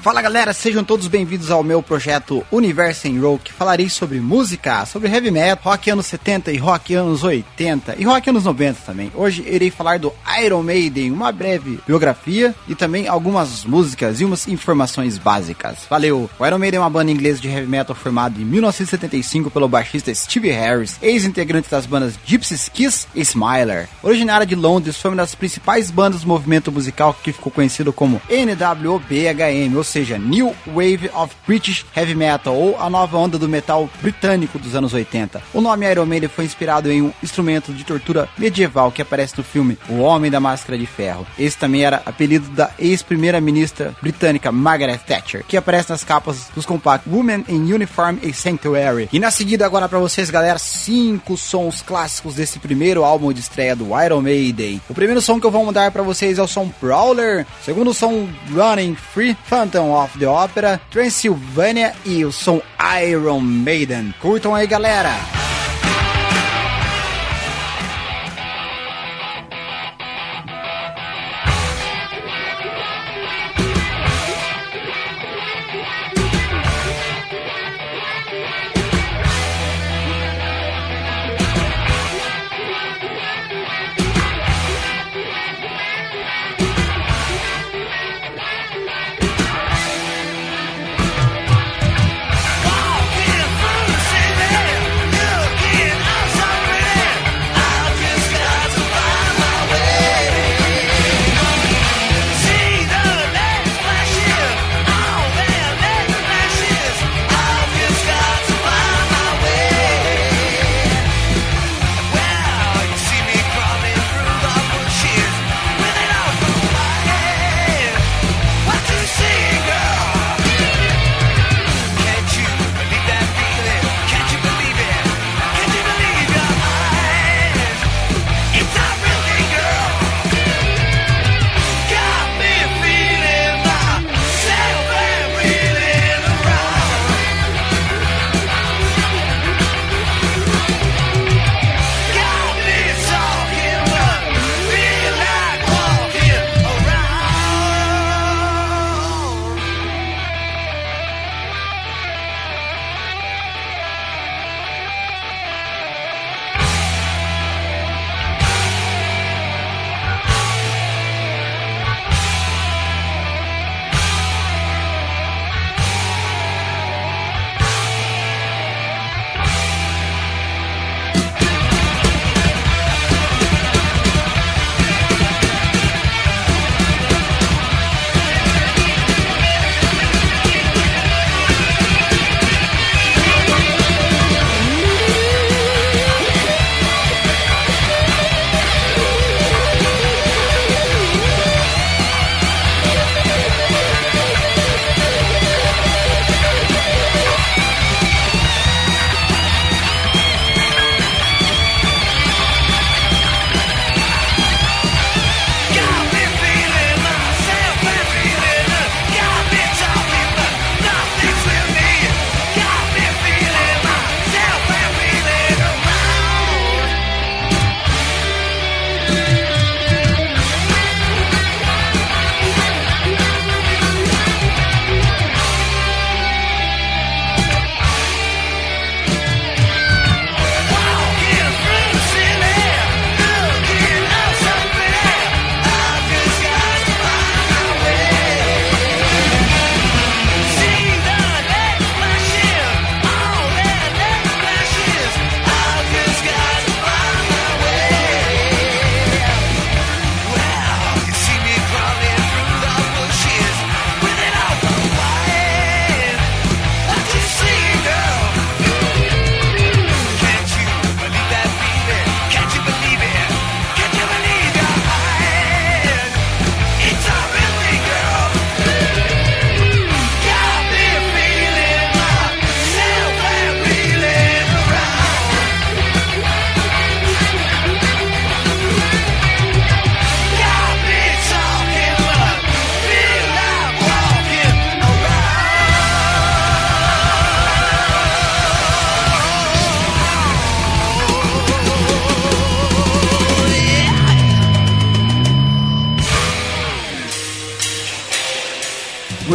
Fala galera, sejam todos bem-vindos ao meu projeto Universo em Rock. Falarei sobre música, sobre heavy metal, rock anos 70 e rock anos 80 e rock anos 90 também. Hoje irei falar do Iron Maiden, uma breve biografia e também algumas músicas e umas informações básicas. Valeu! O Iron Maiden é uma banda inglesa de heavy metal formada em 1975 pelo baixista Steve Harris, ex-integrante das bandas Gypsy Kiss e Smiler. Originária de Londres, foi uma das principais bandas do movimento musical que ficou conhecido como NWBHM, ou seja, New Wave of British Heavy Metal, ou a nova onda do metal britânico dos anos 80. O nome Iron Maiden foi inspirado em um instrumento de tortura medieval que aparece no filme O Homem da Máscara de Ferro. Esse também era apelido da ex-primeira-ministra britânica Margaret Thatcher, que aparece nas capas dos compactos Women in Uniform e Sanctuary. E na seguida agora pra vocês, galera, 5 sons clássicos desse primeiro álbum de estreia do Iron Maiden. O primeiro som que eu vou mandar pra vocês é o som Prowler, o segundo som Running Free, Phantom of the Opera, Transylvania e o som Iron Maiden. Curtam aí, galera! Walking through the city,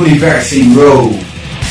Universo em Row.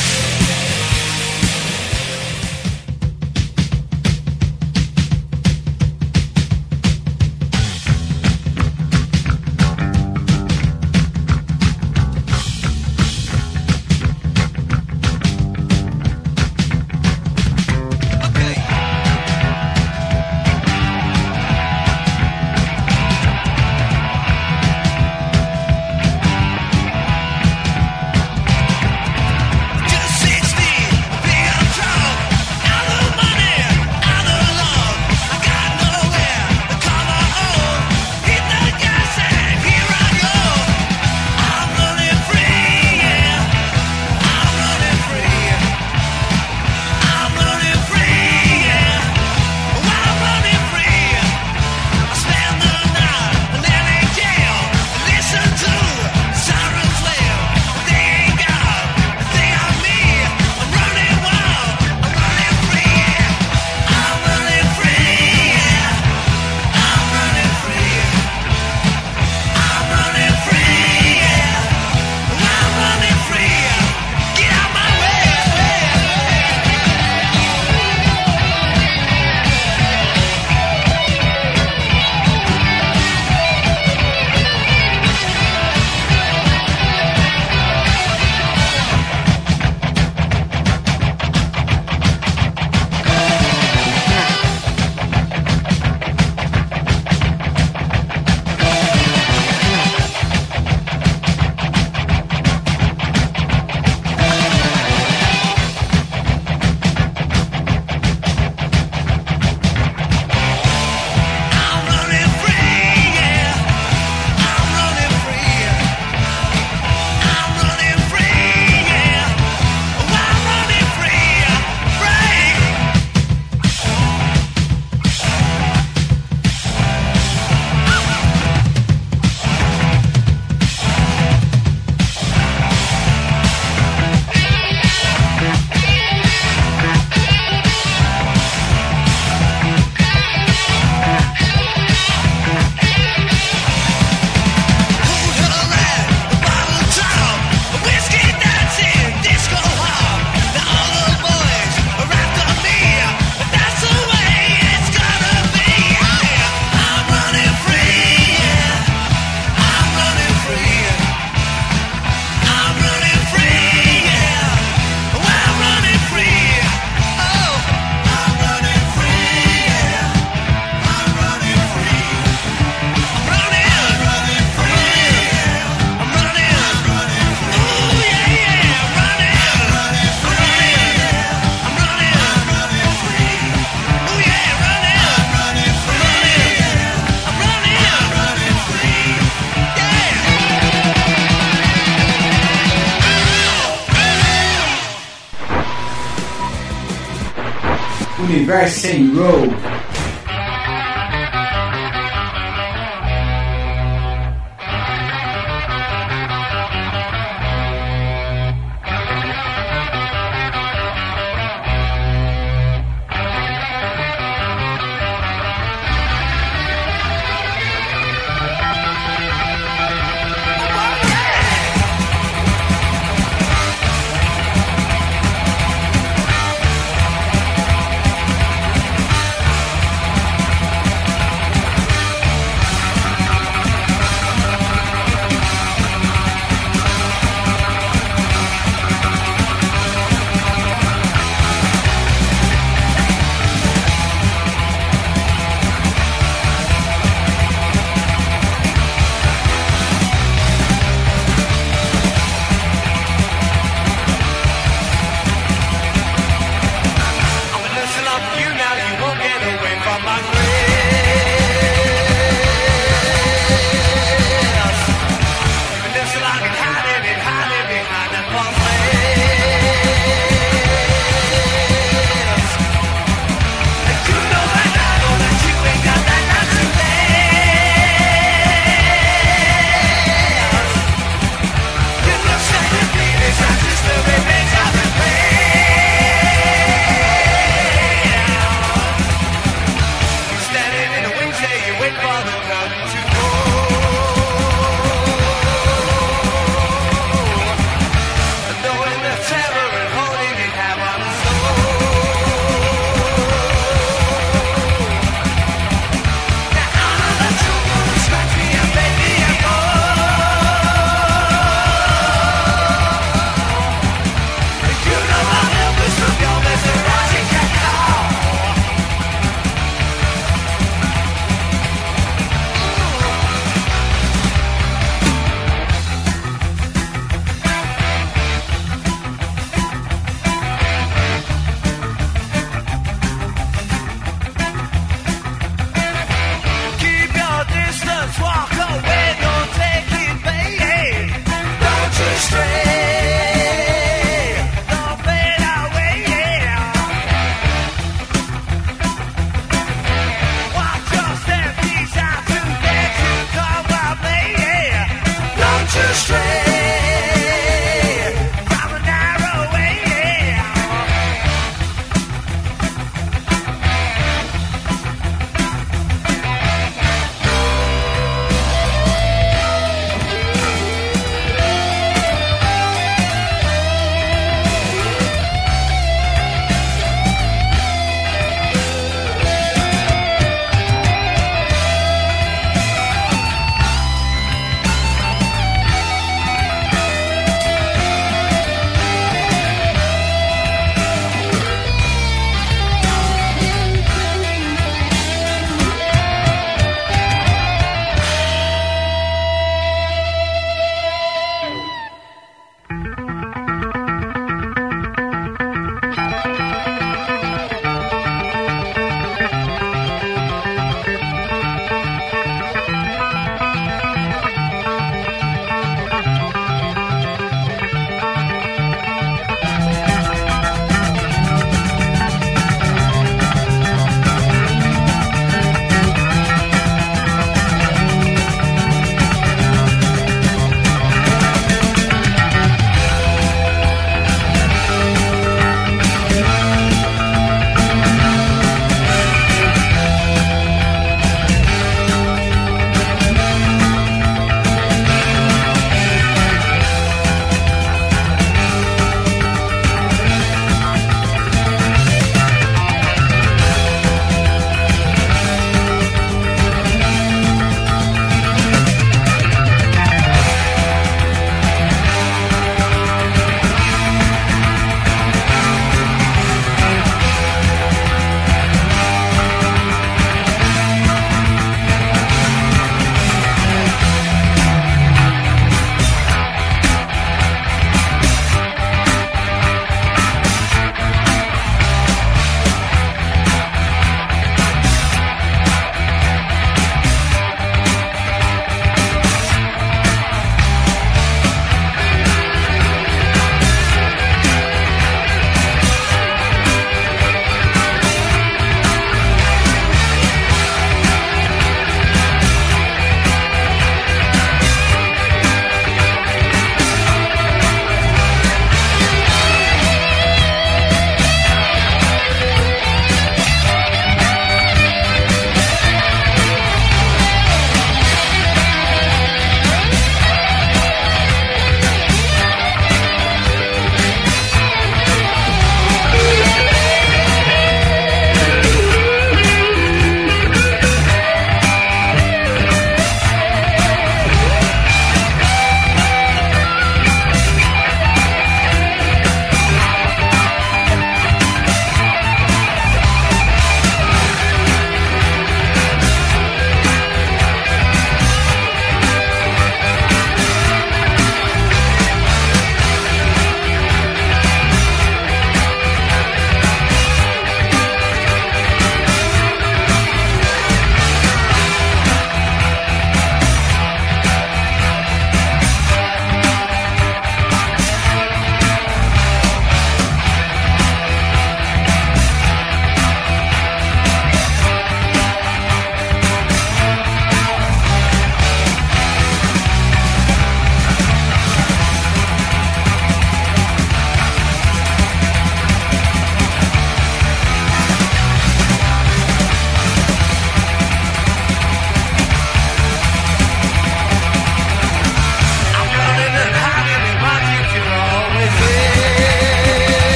Universo em Row.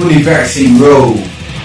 Universo em Row.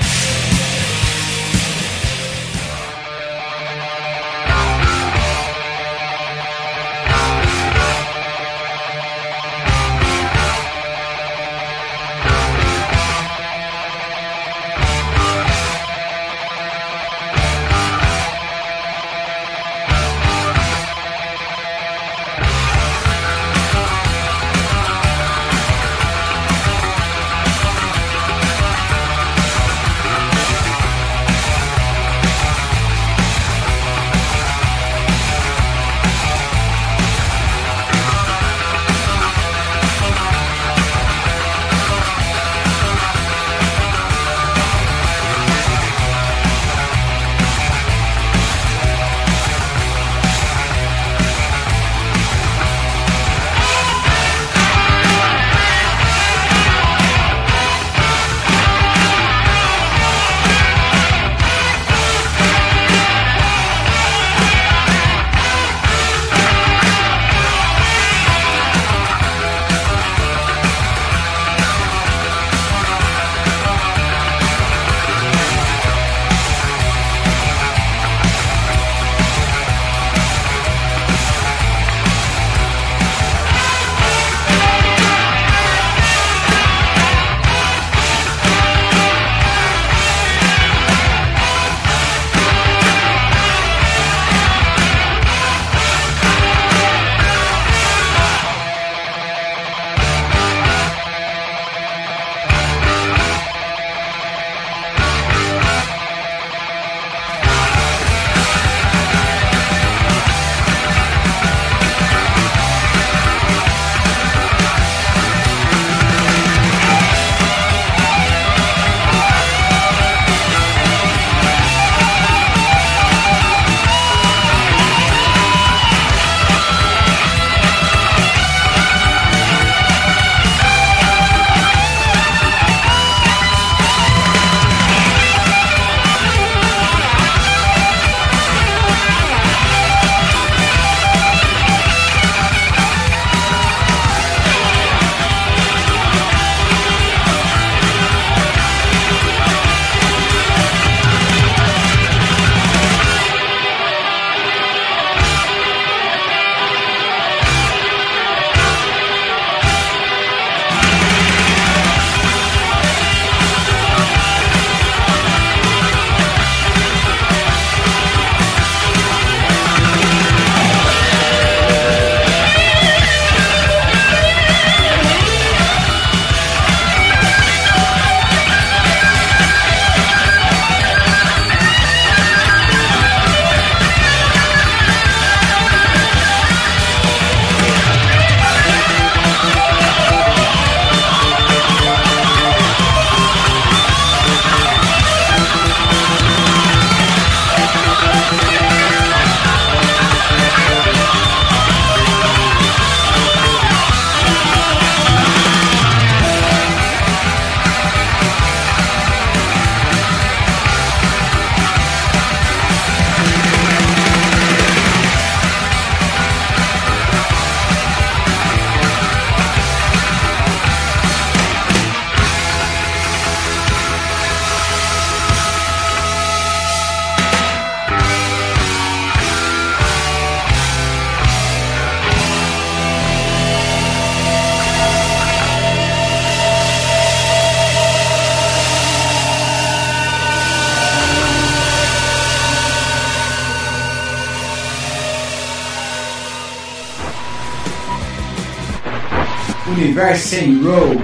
Universo em Row.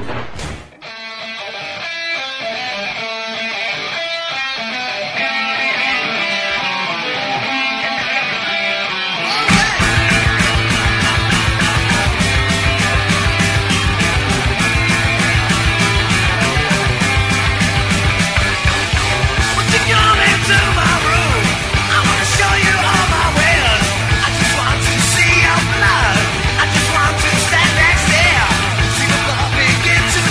Get to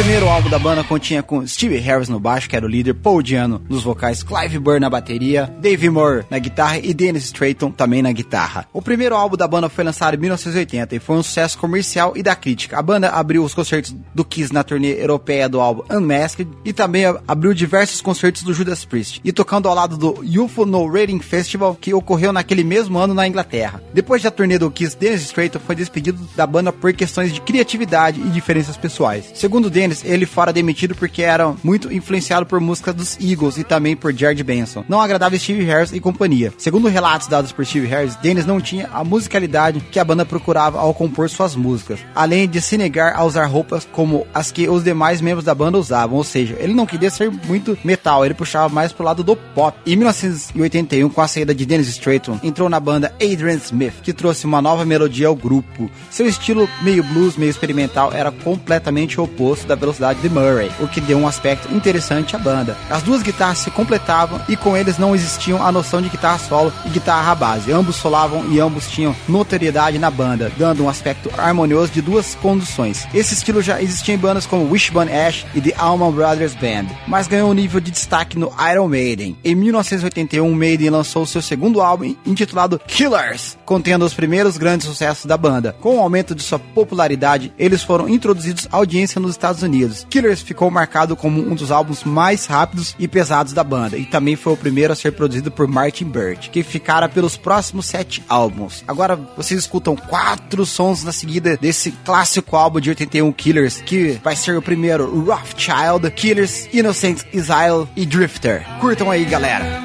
primeiro álbum da banda continha com Steve Harris no baixo, que era o líder, Paul Di'Anno nos vocais, Clive Burr na bateria, Dave Moore na guitarra e Dennis Stratton também na guitarra. O primeiro álbum da banda foi lançado em 1980 e foi um sucesso comercial e da crítica. A banda abriu os concertos do Kiss na turnê europeia do álbum Unmasked e também abriu diversos concertos do Judas Priest, e tocando ao lado do UFO no Reading Festival, que ocorreu naquele mesmo ano na Inglaterra. Depois da turnê do Kiss, Dennis Stratton foi despedido da banda por questões de criatividade e diferenças pessoais. Segundo Dennis, ele fora demitido porque era muito influenciado por músicas dos Eagles e também por George Benson. Não agradava Steve Harris e companhia. Segundo relatos dados por Steve Harris, Dennis não tinha a musicalidade que a banda procurava ao compor suas músicas, além de se negar a usar roupas como as que os demais membros da banda usavam, ou seja, ele não queria ser muito metal, ele puxava mais pro lado do pop. Em 1981, com a saída de Dennis Stratton, entrou na banda Adrian Smith, que trouxe uma nova melodia ao grupo. Seu estilo meio blues, meio experimental, era completamente o oposto da velocidade de Murray, o que deu um aspecto interessante à banda. As duas guitarras se completavam e com eles não existiam a noção de guitarra solo e guitarra base. Ambos solavam e ambos tinham notoriedade na banda, dando um aspecto harmonioso de duas conduções. Esse estilo já existia em bandas como Wishbone Ash e The Allman Brothers Band, mas ganhou um nível de destaque no Iron Maiden. Em 1981, Maiden lançou seu segundo álbum intitulado Killers, contendo os primeiros grandes sucessos da banda. Com o aumento de sua popularidade, eles foram introduzidos à audiência nos Estados Unidos. Killers ficou marcado como um dos álbuns mais rápidos e pesados da banda, e também foi o primeiro a ser produzido por Martin Birch, que ficara pelos próximos 7 álbuns. Agora vocês escutam 4 sons na seguida desse clássico álbum de 81, Killers, que vai ser o primeiro: Rothschild, Killers, Innocent Exile e Drifter. Curtam aí, galera!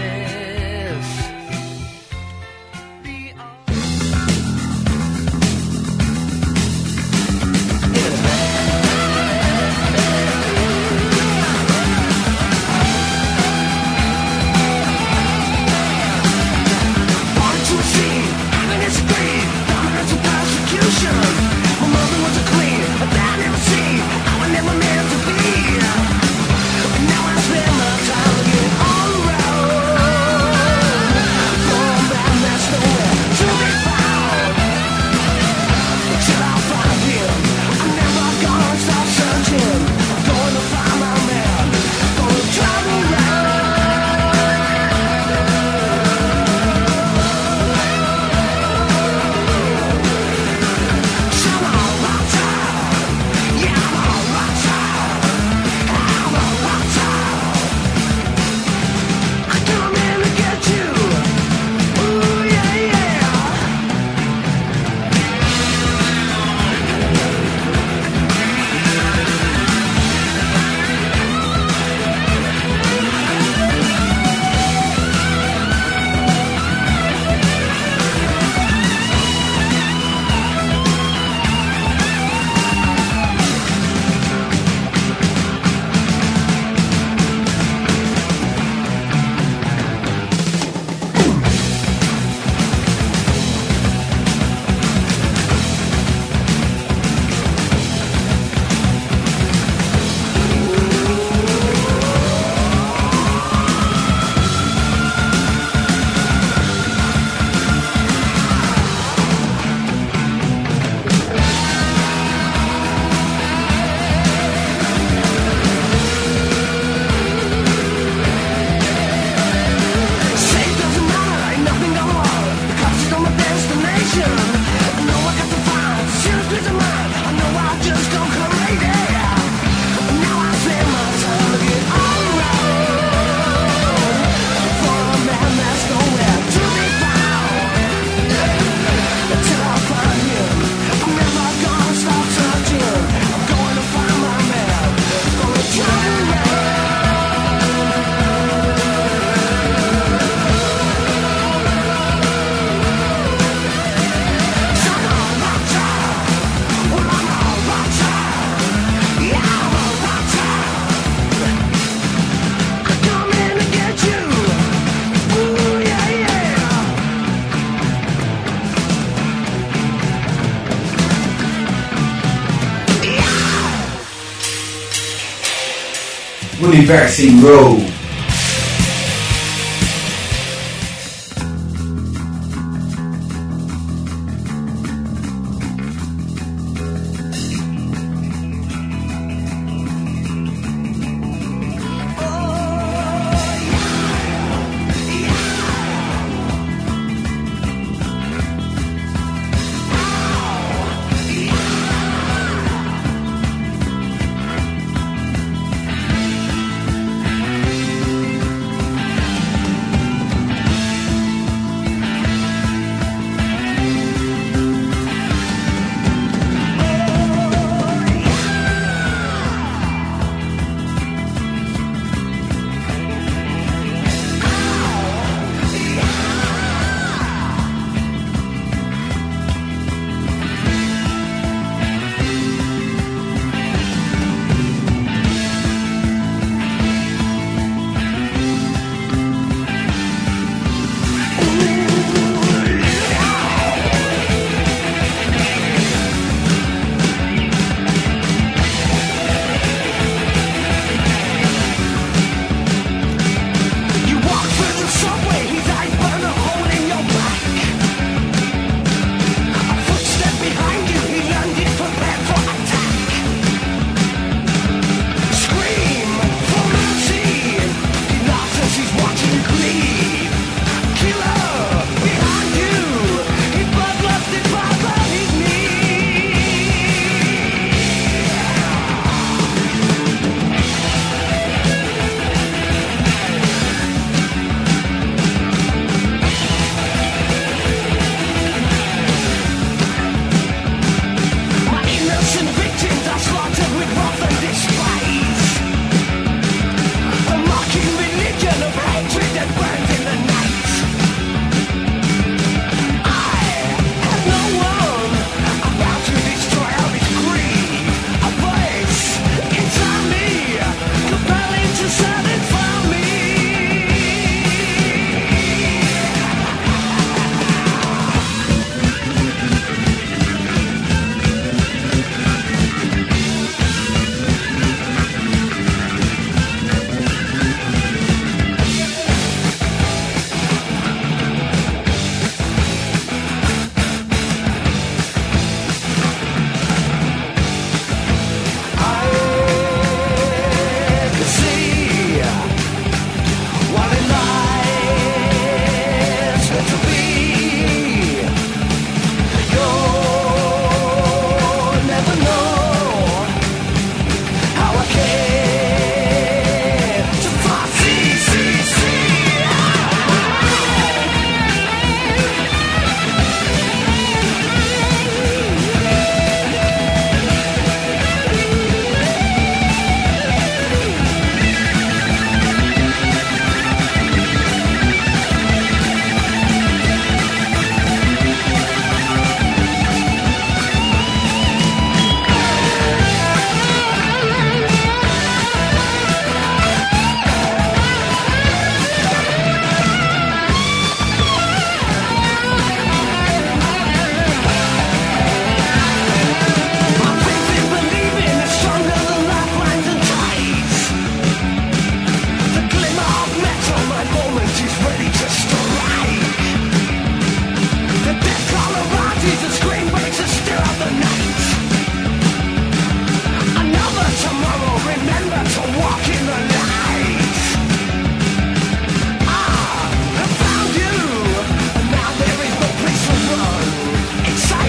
Universo em Row.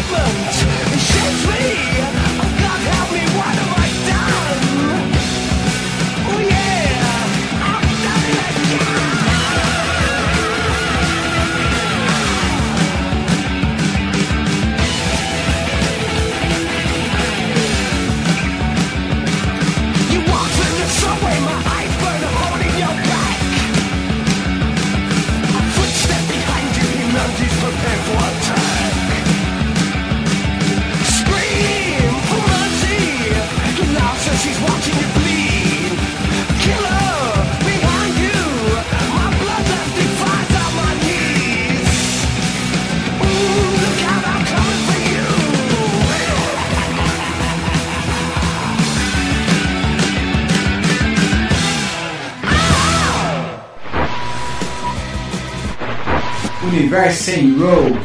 Universe em Row.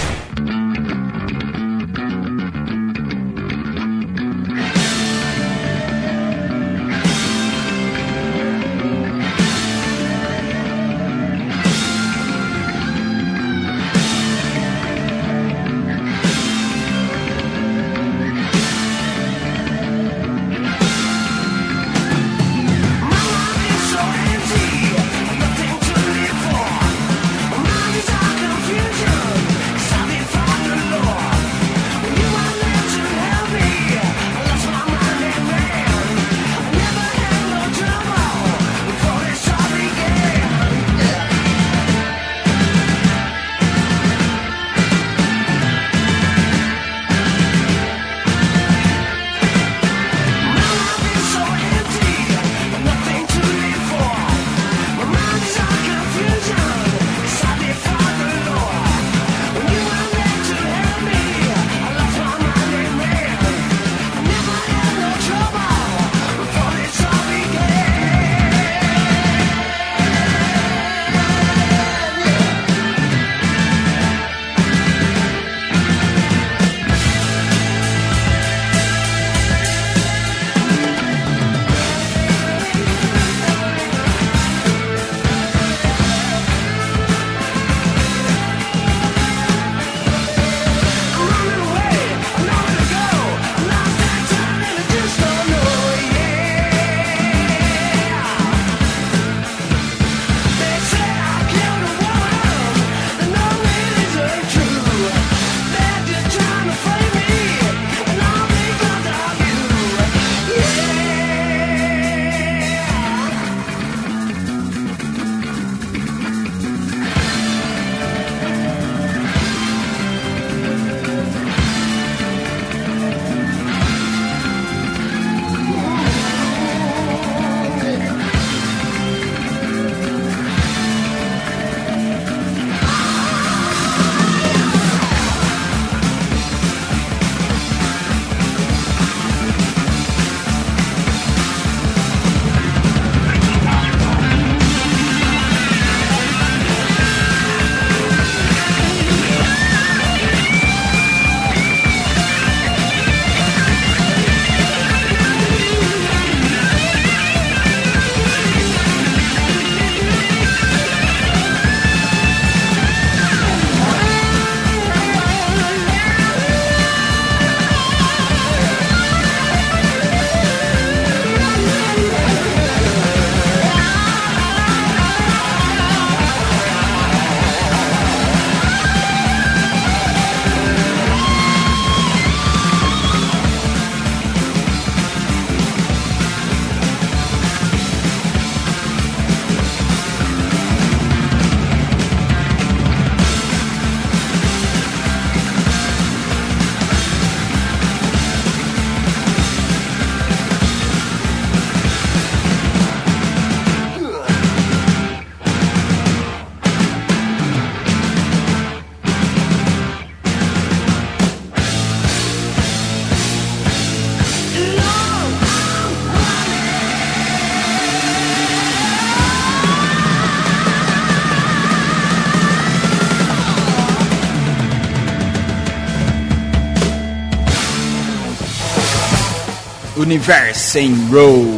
Universe em Row.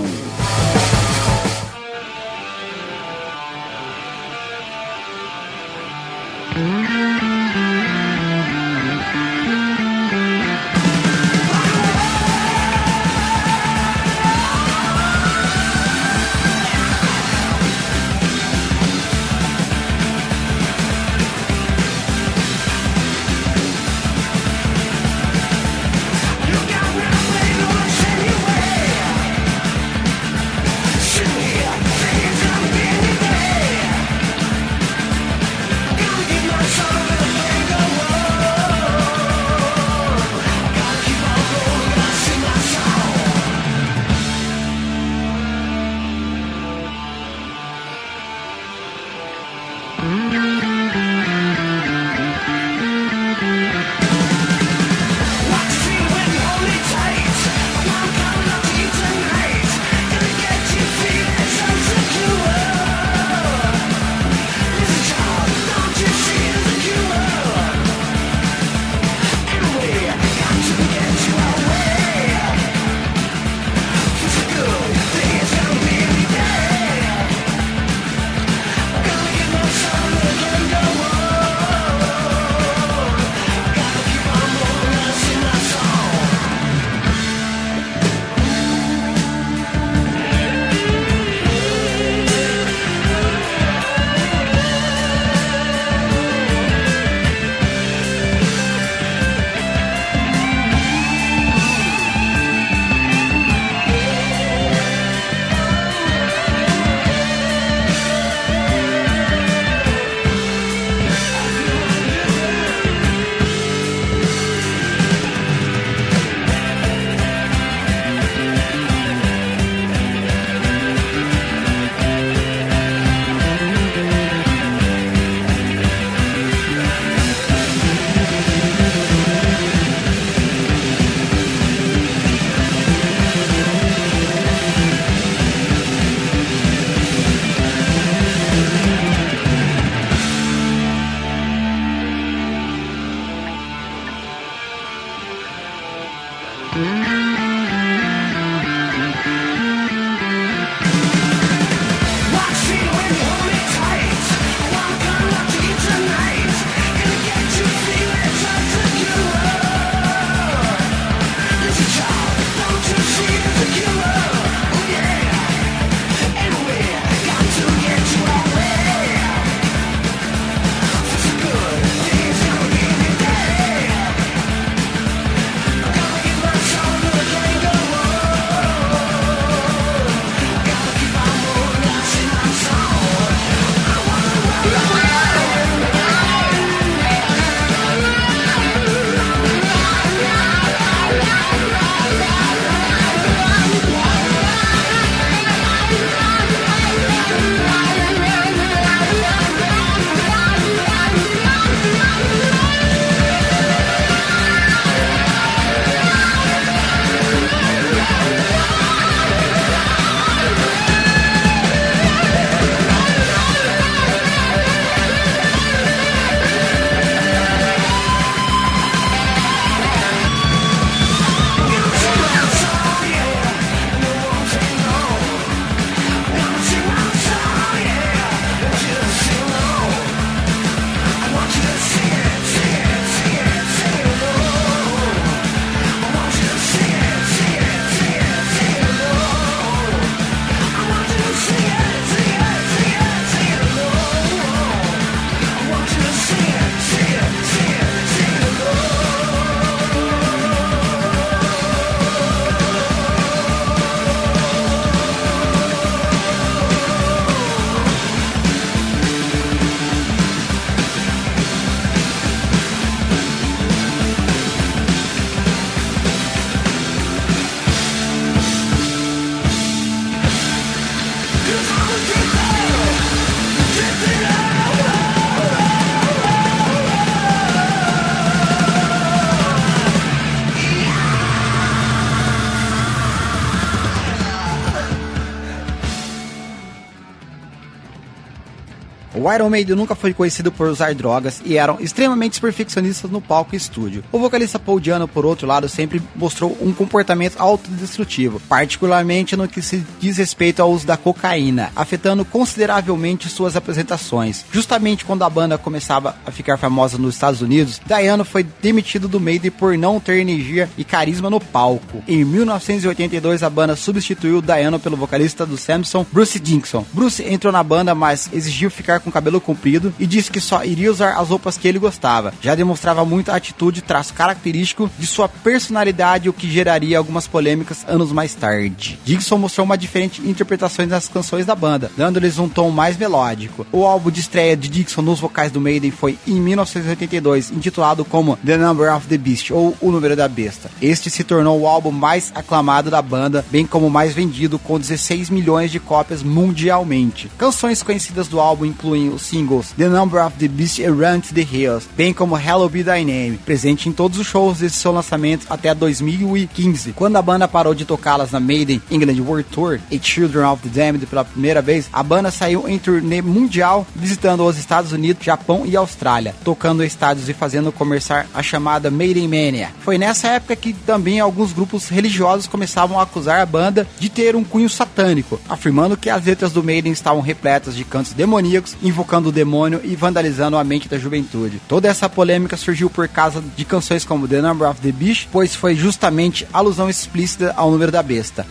O Iron Maiden nunca foi conhecido por usar drogas e eram extremamente perfeccionistas no palco e estúdio. O vocalista Paul Di'Anno, por outro lado, sempre mostrou um comportamento autodestrutivo, particularmente no que se diz respeito ao uso da cocaína, afetando consideravelmente suas apresentações. Justamente quando a banda começava a ficar famosa nos Estados Unidos, Di'Anno foi demitido do Maiden por não ter energia e carisma no palco. Em 1982, a banda substituiu Di'Anno pelo vocalista do Samson, Bruce Dickinson. Bruce entrou na banda, mas exigiu ficar com cabelo comprido e disse que só iria usar as roupas que ele gostava. Já demonstrava muita atitude, traço característico de sua personalidade, o que geraria algumas polêmicas anos mais tarde. Dickinson mostrou uma diferente interpretação das canções da banda, dando-lhes um tom mais melódico. O álbum de estreia de Dickinson nos vocais do Maiden foi em 1982, intitulado como The Number of the Beast, ou O Número da Besta. Este se tornou o álbum mais aclamado da banda, bem como o mais vendido, com 16 milhões de cópias mundialmente. Canções conhecidas do álbum incluem os singles The Number of the Beast e Run to the Hills, bem como Hello Be Thy Name, presente em todos os shows desde seu lançamento até 2015, quando a banda parou de tocá-las na Maiden England World Tour e Children of the Damned pela primeira vez. A banda saiu em turnê mundial, visitando os Estados Unidos, Japão e Austrália, tocando em estádios e fazendo começar a chamada Maiden Mania. Foi nessa época que também alguns grupos religiosos começavam a acusar a banda de ter um cunho satânico, afirmando que as letras do Maiden estavam repletas de cantos demoníacos, invocando o demônio e vandalizando a mente da juventude. Toda essa polêmica surgiu por causa de canções como The Number of the Beast, pois foi justamente alusão explícita ao número da besta,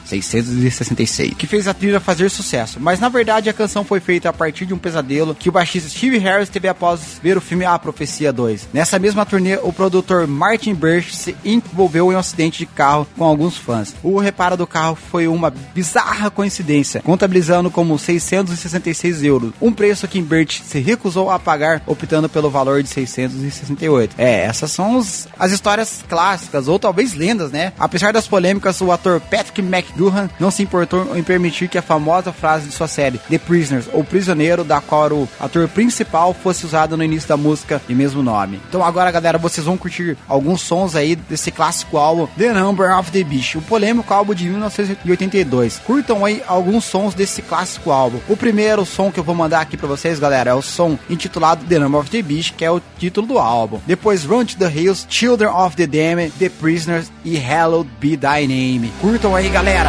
666, que fez a trilha fazer sucesso. Mas na verdade a canção foi feita a partir de um pesadelo que o baixista Steve Harris teve após ver o filme A Profecia 2. Nessa mesma turnê, o produtor Martin Birch se envolveu em um acidente de carro com alguns fãs. O reparo do carro foi uma bizarra coincidência, contabilizando como 666 euros, um preço que Birch se recusou a pagar, optando pelo valor de 668. Essas são as histórias clássicas, ou talvez lendas, né? Apesar das polêmicas, o ator Patrick McGoohan não se importou em permitir que a famosa frase de sua série The Prisoners, ou Prisioneiro, da qual o ator principal, fosse usada no início da música de mesmo nome. Então agora, galera, vocês vão curtir alguns sons aí desse clássico álbum The Number of the Beast, o polêmico álbum de 1982. Curtam aí alguns sons desse clássico álbum. O primeiro som que eu vou mandar aqui pra vocês depois, galera, é o som intitulado The Number of the Beast, que é o título do álbum. Depois Run to the Hills, Children of the Damned, The Prisoners e Hallowed Be Thy Name. Curtam aí, galera!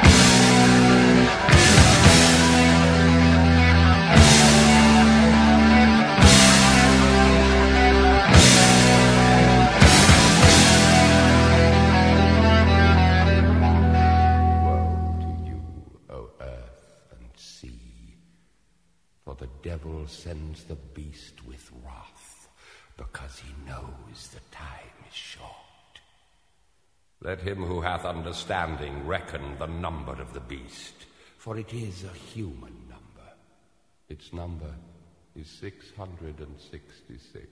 For the devil sends the beast with wrath, because he knows the time is short. Let him who hath understanding reckon the number of the beast, for it is a human number. Its number is 666.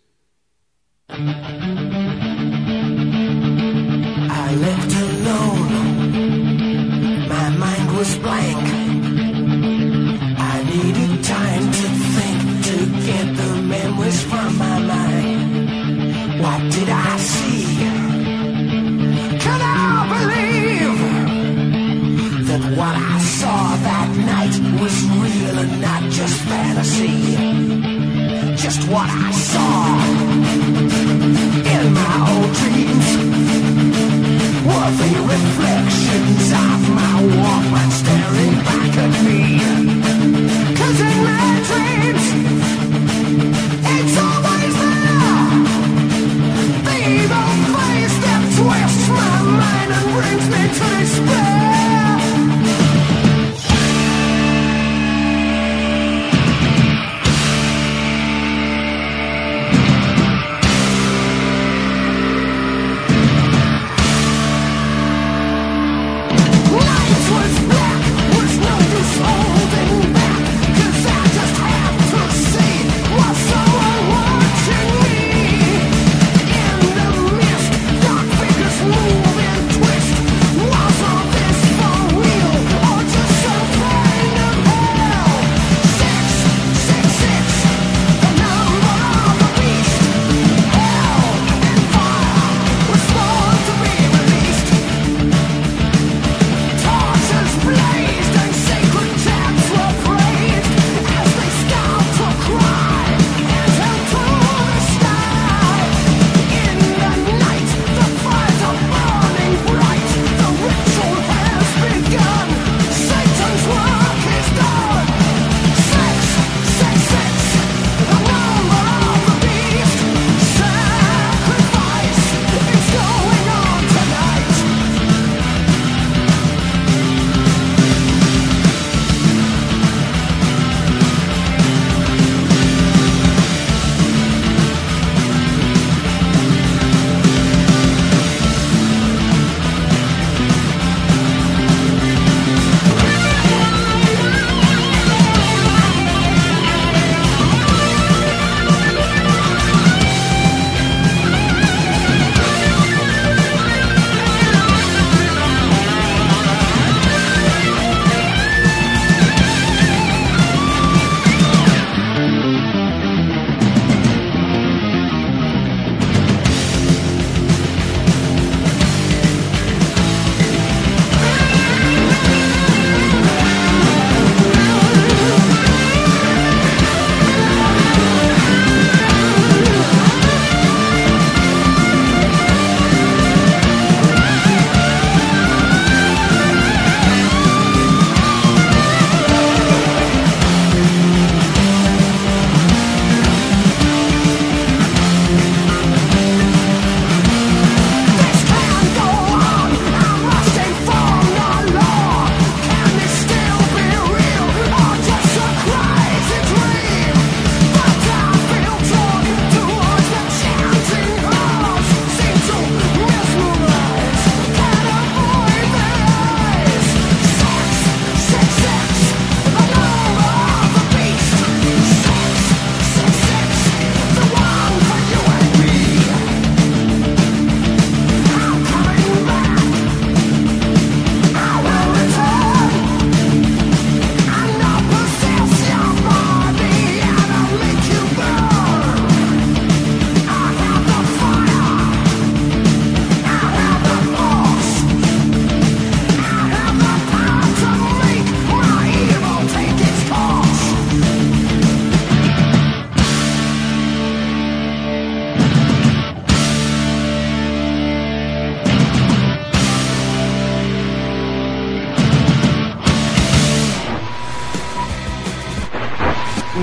I left alone. My mind was blank. I needed time to think, to get the memories from my mind. What did I see? Can I believe that what I saw that night was real and not just fantasy? Just what I saw in my old dreams were the reflections of my Walkman staring back at me. 'Cause in my dreams, it's always there. The evil face that twists my mind and brings me to despair.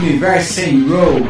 Universal Road.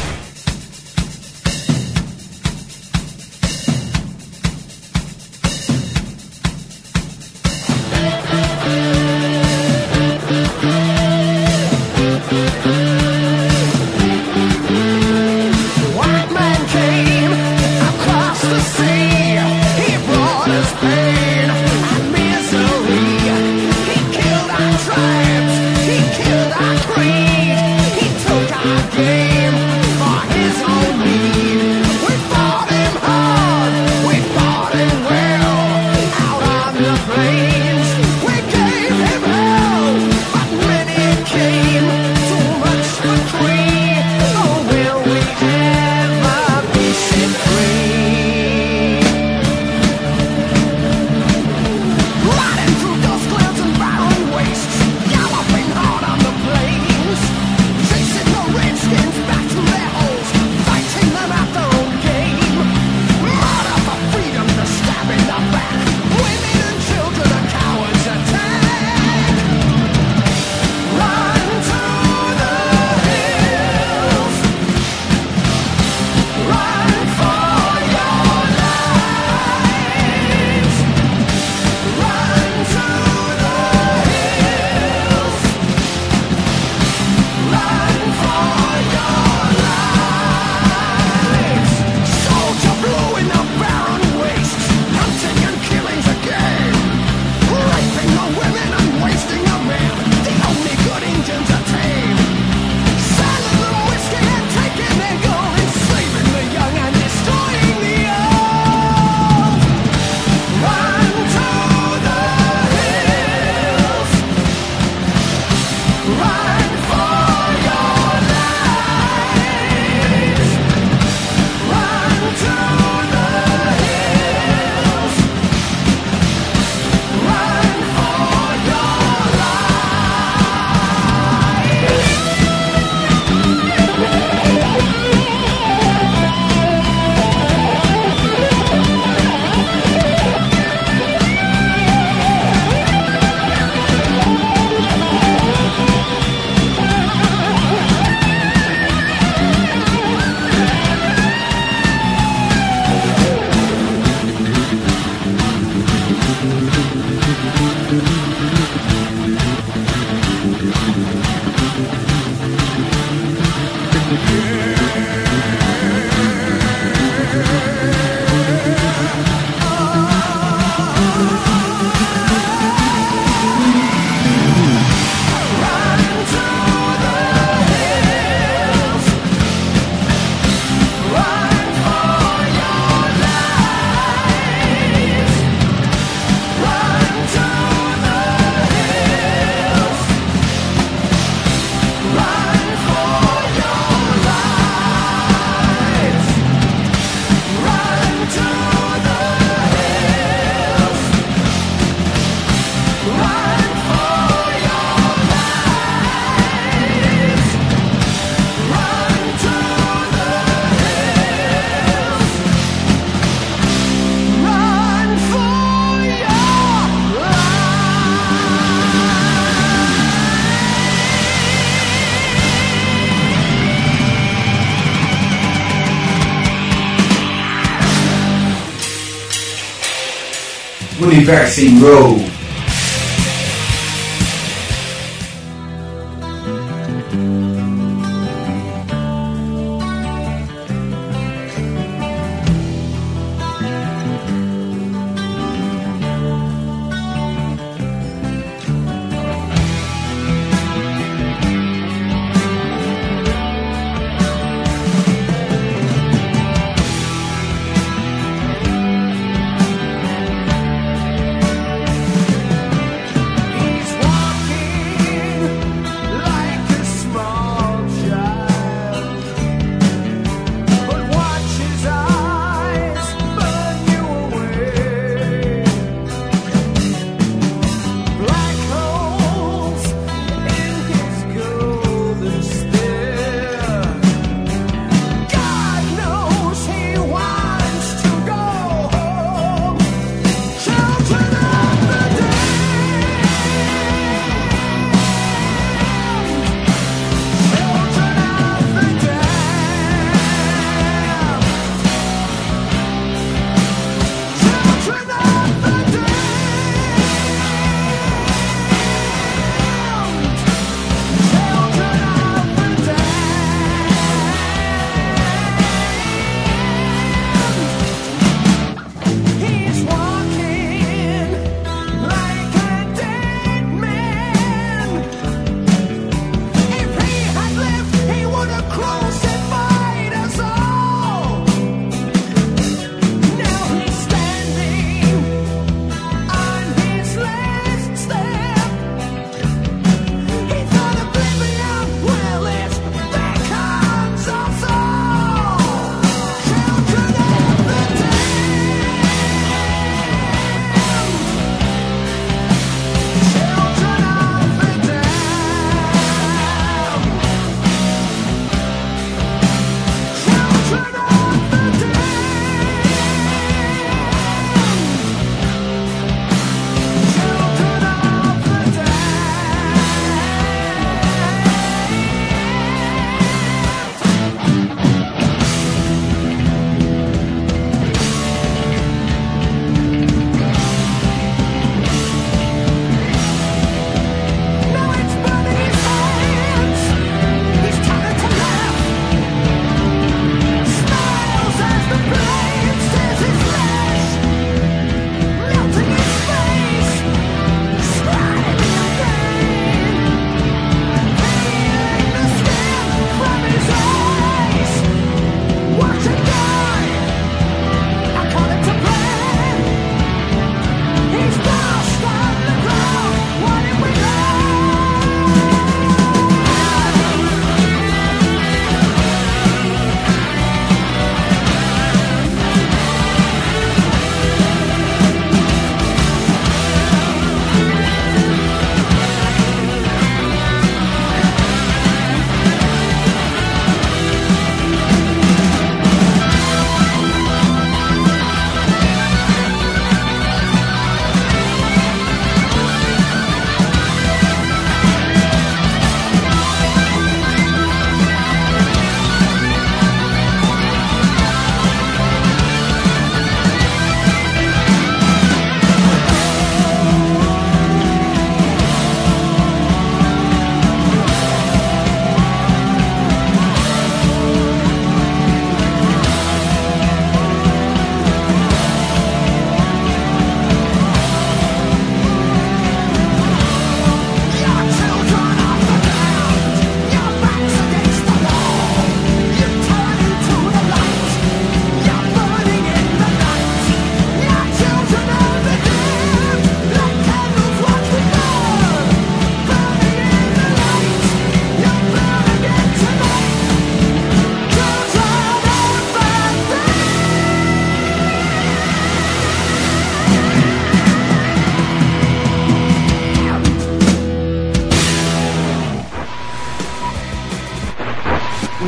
Universal Road.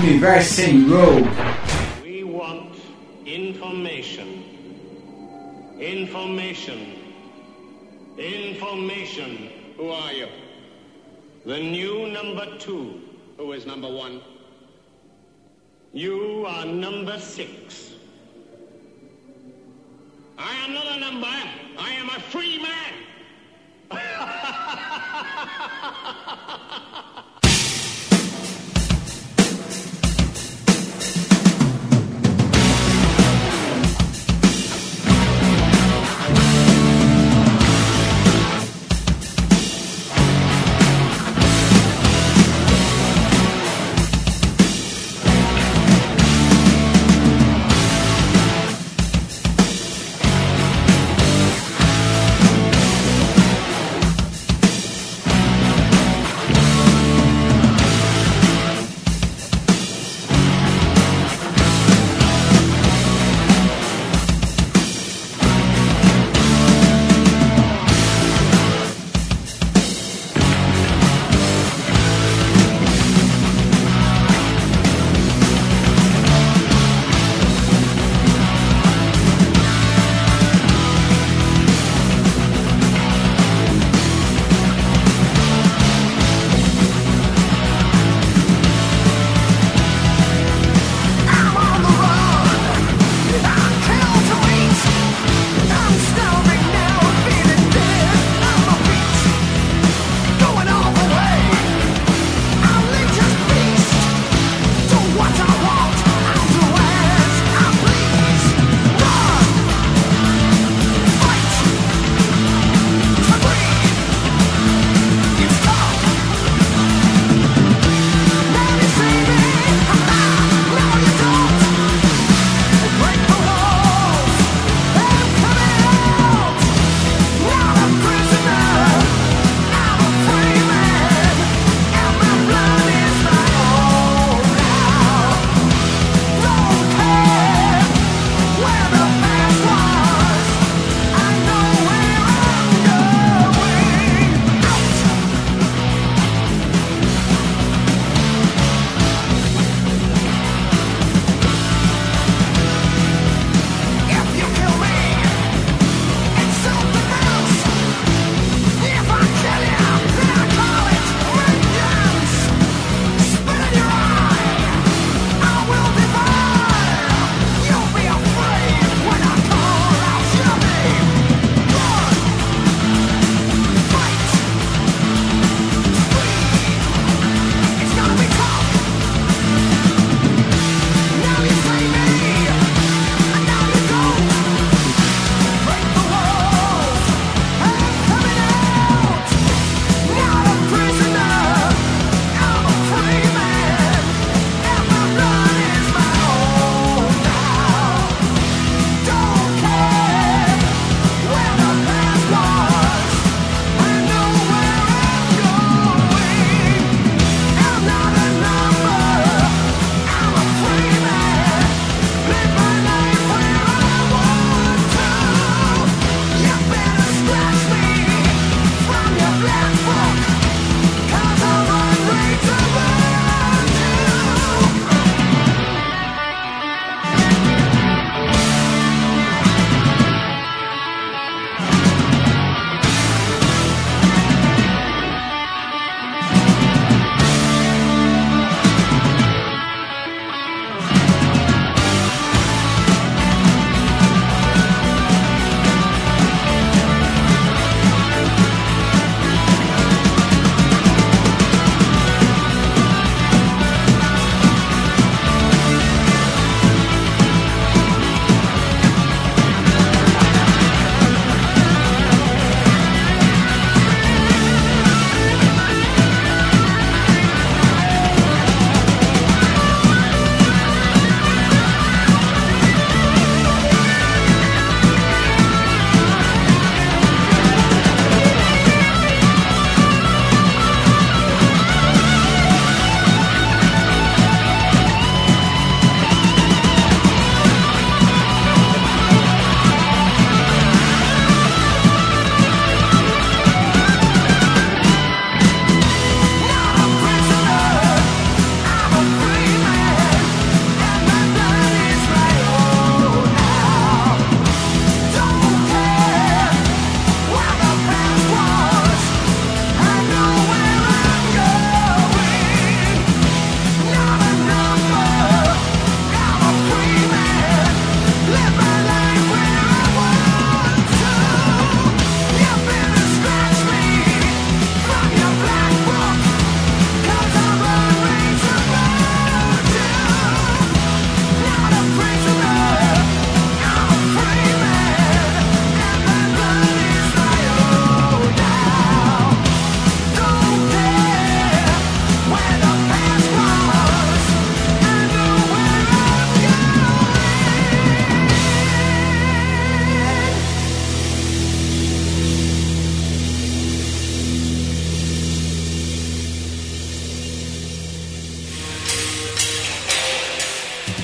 Universal Road. We want information. Information. Information. Who are you? The new number 2. Who is number 1? You are number 6. I am not a number. I am a free man.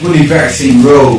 Universo em Row.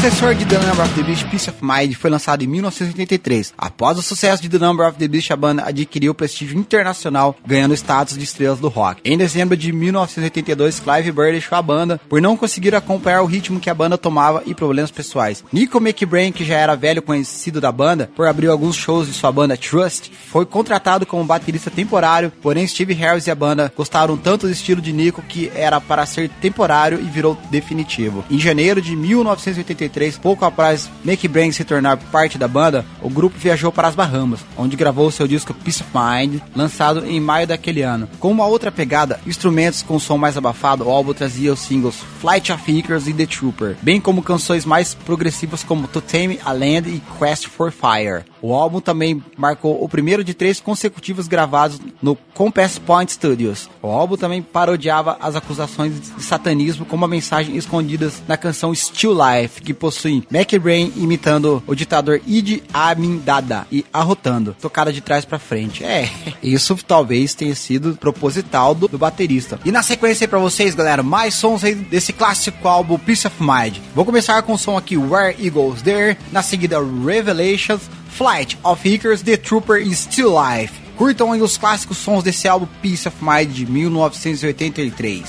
sucessor de The Number of the Beast, Peace of Mind, foi lançado em 1983. Após o sucesso de The Number of the Beast, a banda adquiriu prestígio internacional, ganhando status de estrelas do rock. Em dezembro de 1982, Clive Burr deixou a banda por não conseguir acompanhar o ritmo que a banda tomava e problemas pessoais. Nico McBrain, que já era velho conhecido da banda por abrir alguns shows de sua banda Trust, foi contratado como baterista temporário, porém Steve Harris e a banda gostaram tanto do estilo de Nico que era para ser temporário e virou definitivo. Em janeiro de 1983, pouco após McBrain se tornar parte da banda, o grupo viajou para as Bahamas, onde gravou seu disco Peace of Mind, lançado em maio daquele ano. Com uma outra pegada, instrumentos com som mais abafado, o álbum trazia os singles Flight of Icarus e The Trooper, bem como canções mais progressivas como To Tame a Land e Quest for Fire. O álbum também marcou o primeiro de 3 consecutivos gravados no Compass Point Studios. O álbum também parodiava as acusações de satanismo com uma mensagem escondidas na canção Still Life, que possui McBrain imitando o ditador Idi Amin Dada e arrotando, tocada de trás pra frente. Isso talvez tenha sido proposital do baterista. E na sequência aí pra vocês, galera, mais sons aí desse clássico álbum Peace of Mind. Vou começar com o som aqui Where Eagles There, na seguida Revelations, Flight of Icarus, The Trooper e Still Life. Curtam aí os clássicos sons desse álbum Peace of Mind de 1983.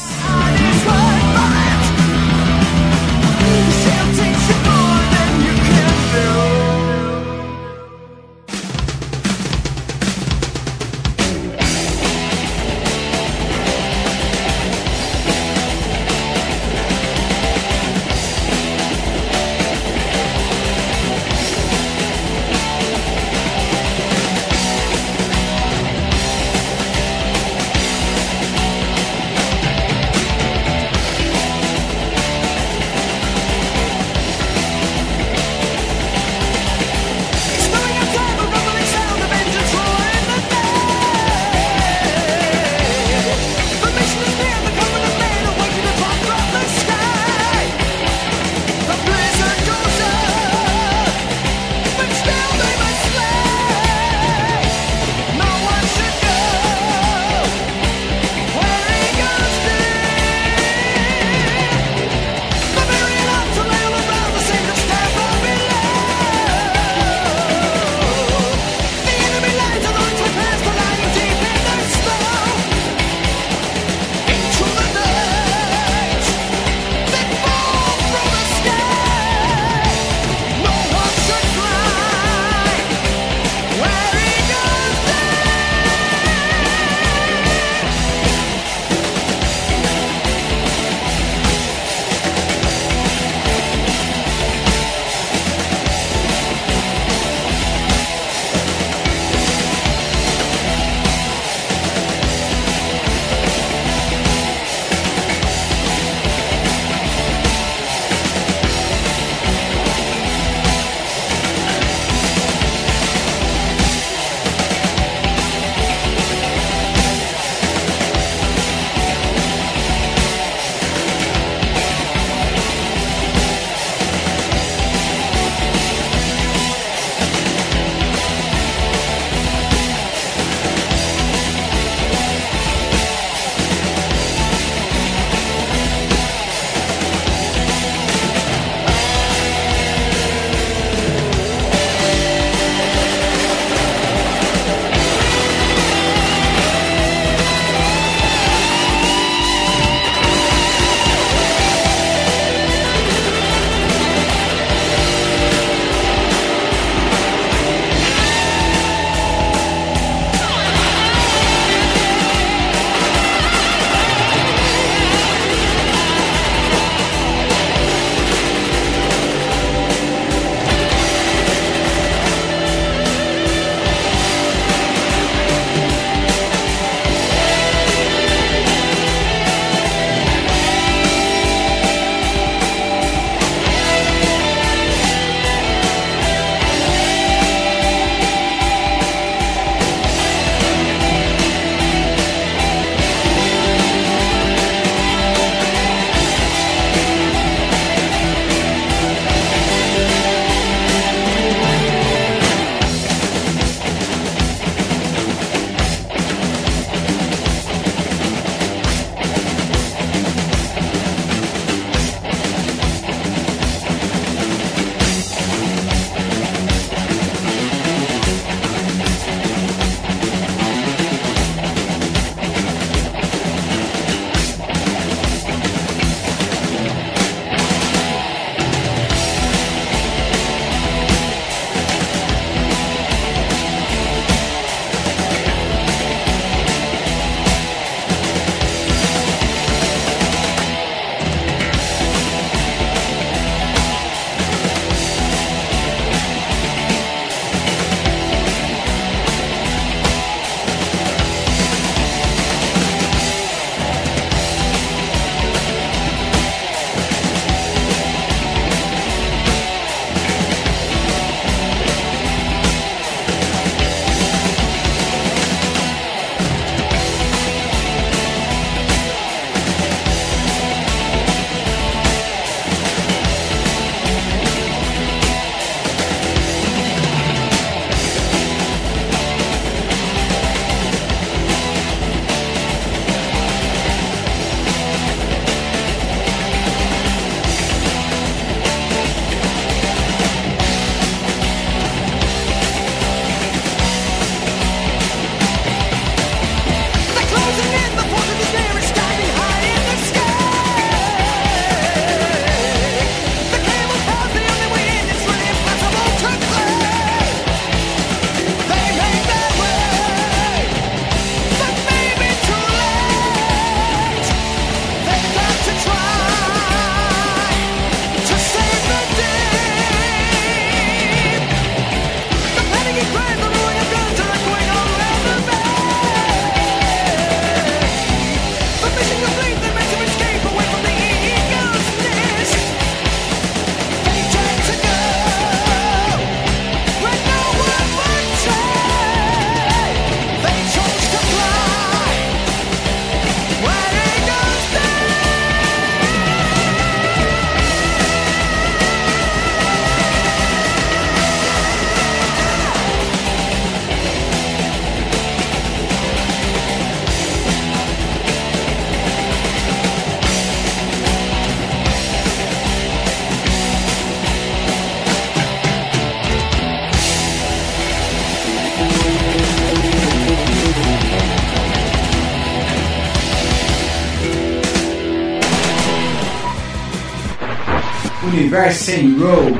Universo Row.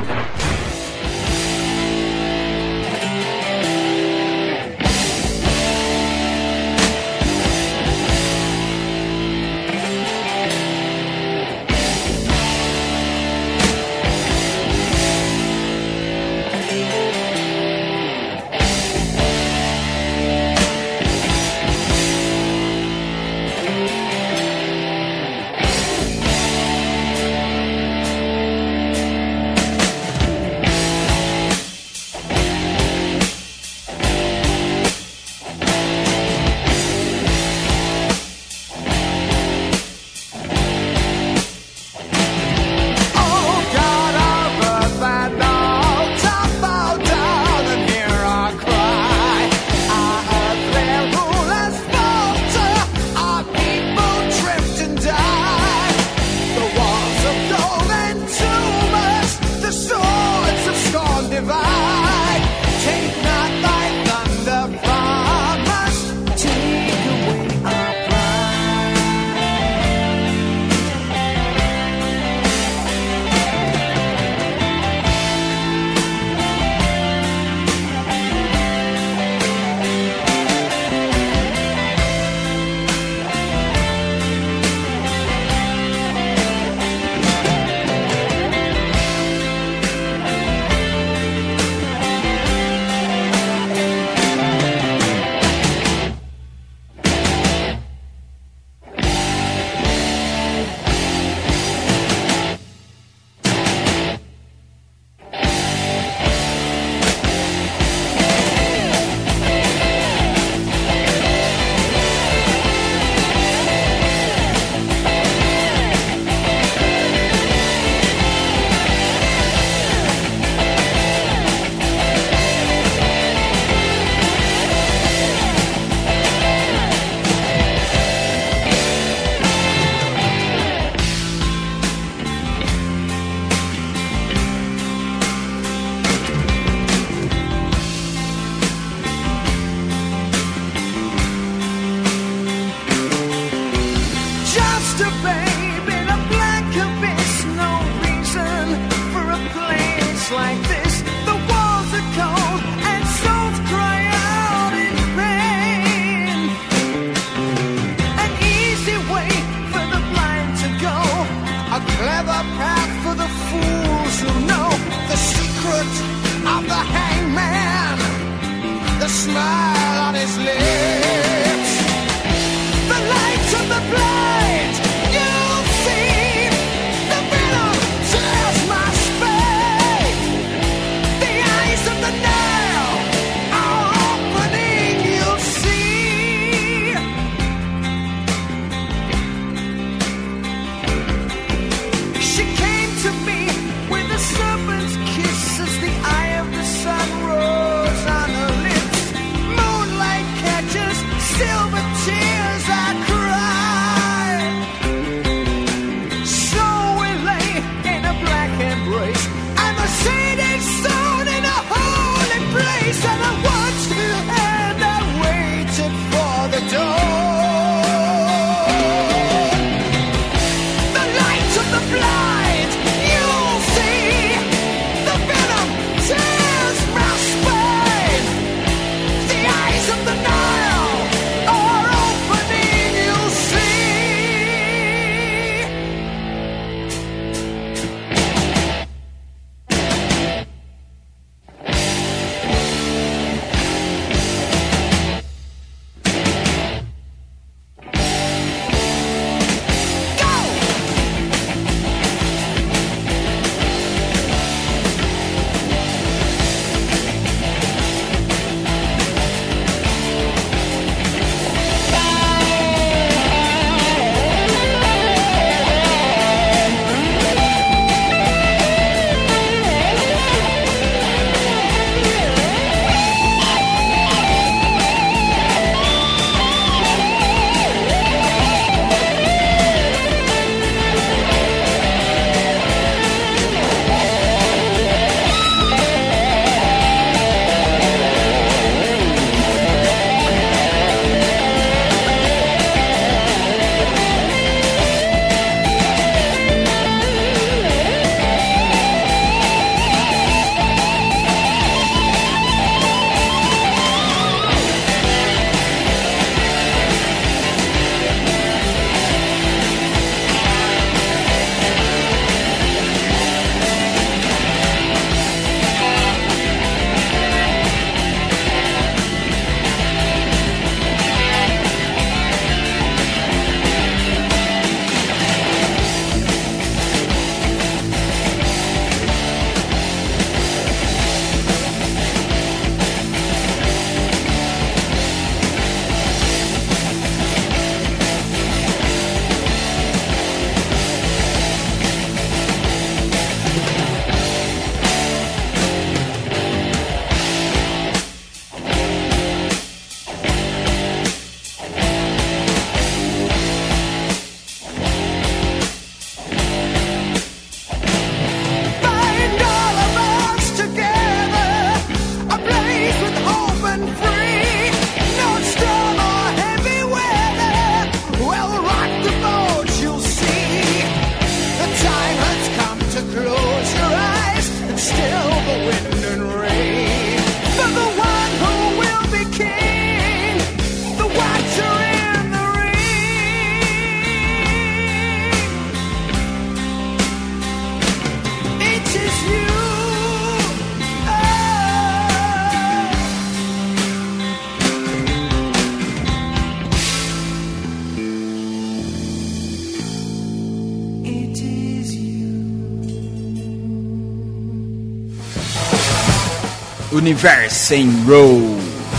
Universe em Row.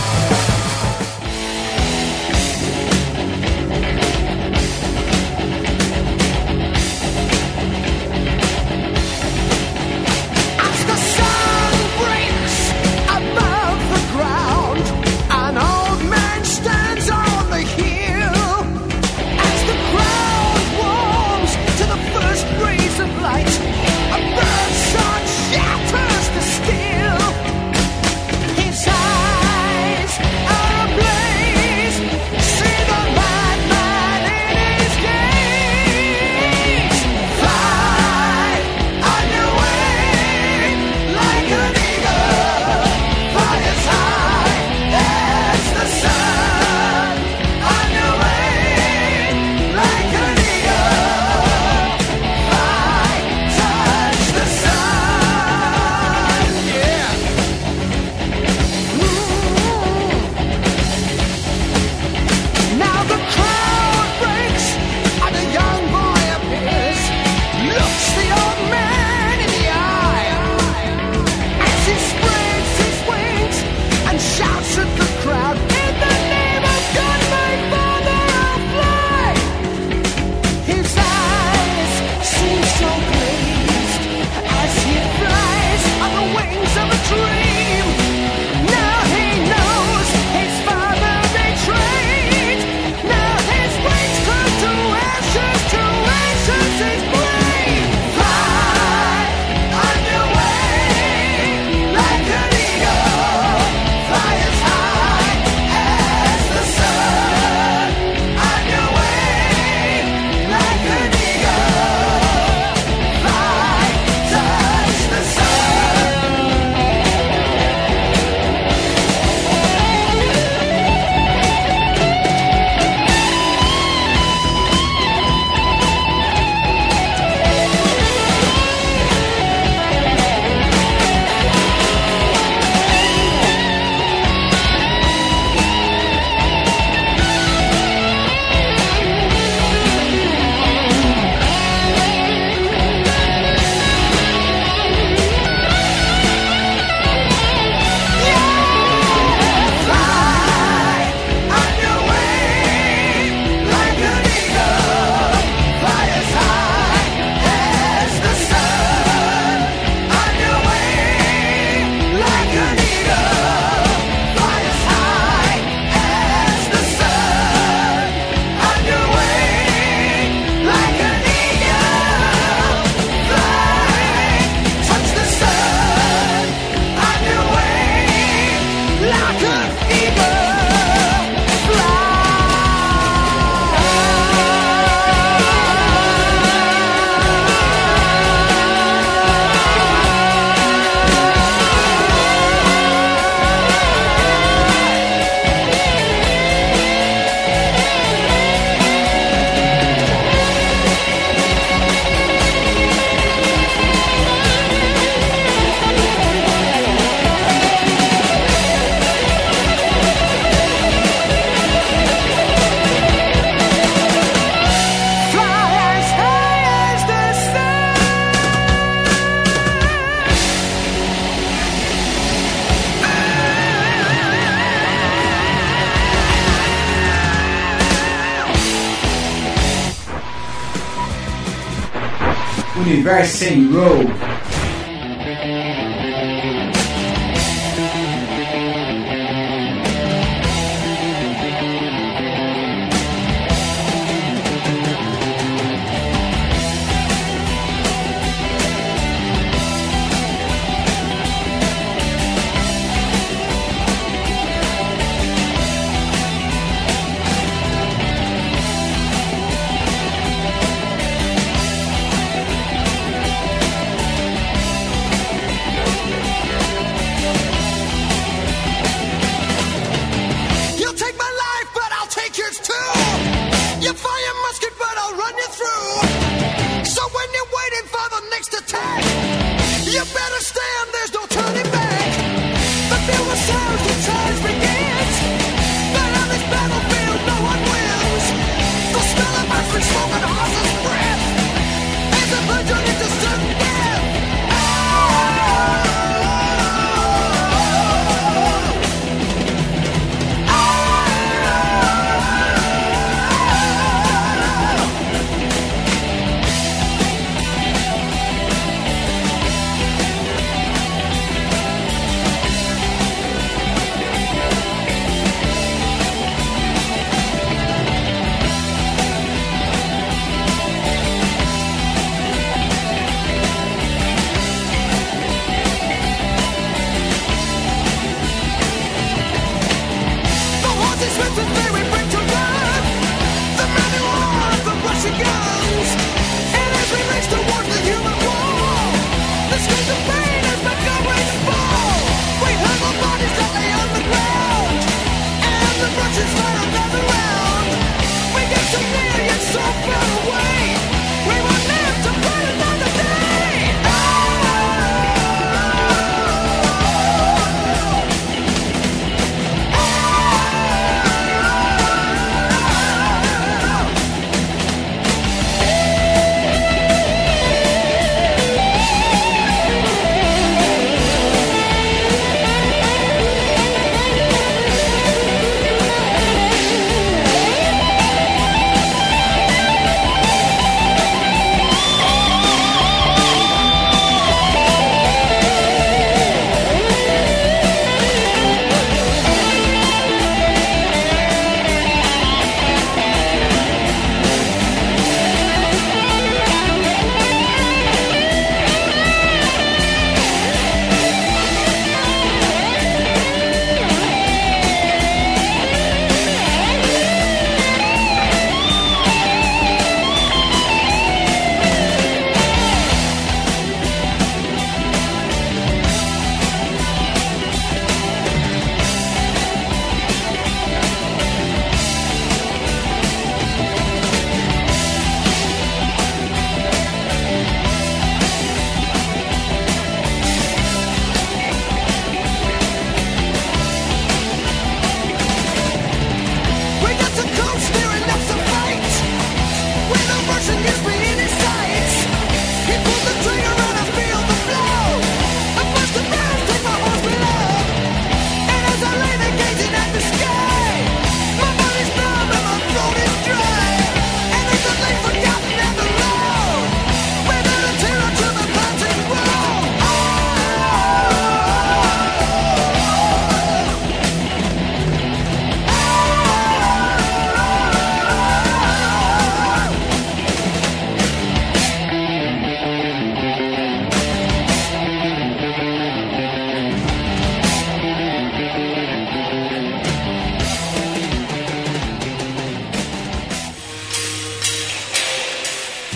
Universe em Row.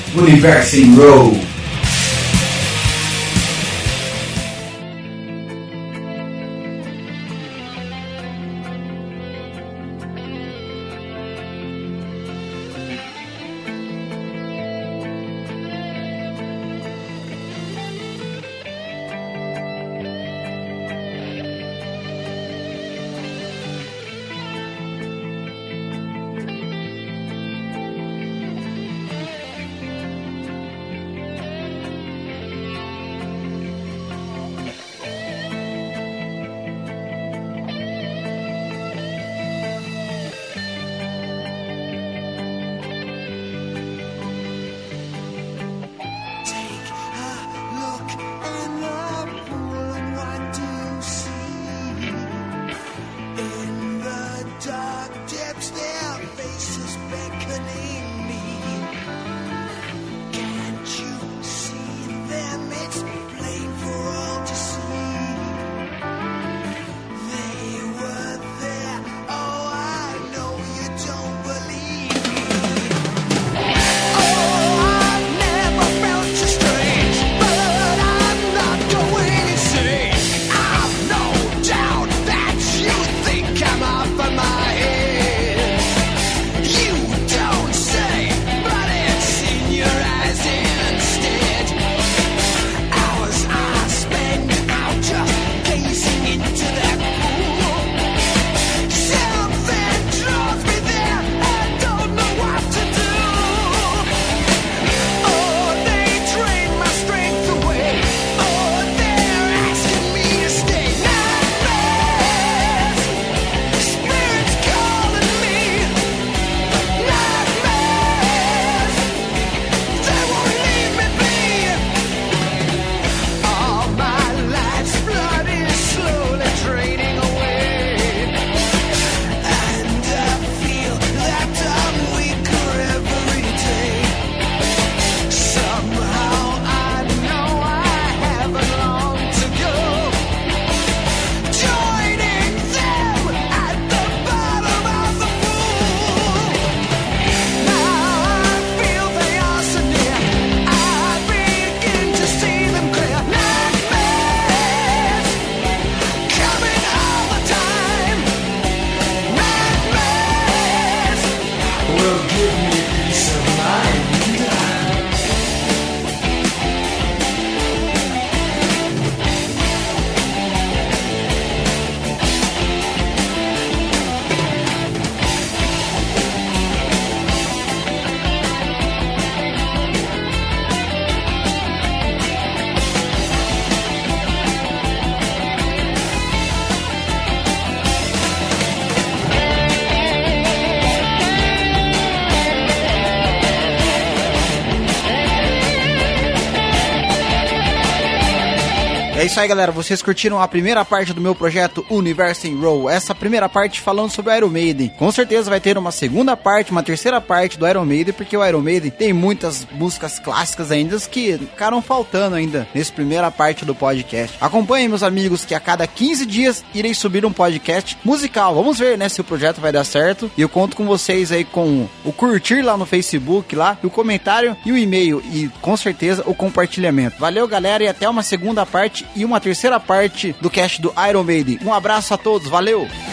Universo em Row. É isso aí, galera, vocês curtiram a primeira parte do meu projeto Universo em Row. Essa primeira parte falando sobre o Iron Maiden. Com certeza vai ter uma segunda parte, uma terceira parte do Iron Maiden, porque o Iron Maiden tem muitas músicas clássicas ainda que ficaram faltando ainda nessa primeira parte do podcast. Acompanhem, meus amigos, que a cada 15 dias irei subir um podcast musical. Vamos ver, né, se o projeto vai dar certo. E eu conto com vocês aí com o curtir lá no Facebook, lá, e o comentário e o e-mail. E com certeza o compartilhamento. Valeu, galera, e até uma segunda parte e uma terceira parte do cast do Iron Maiden. Um abraço a todos, valeu!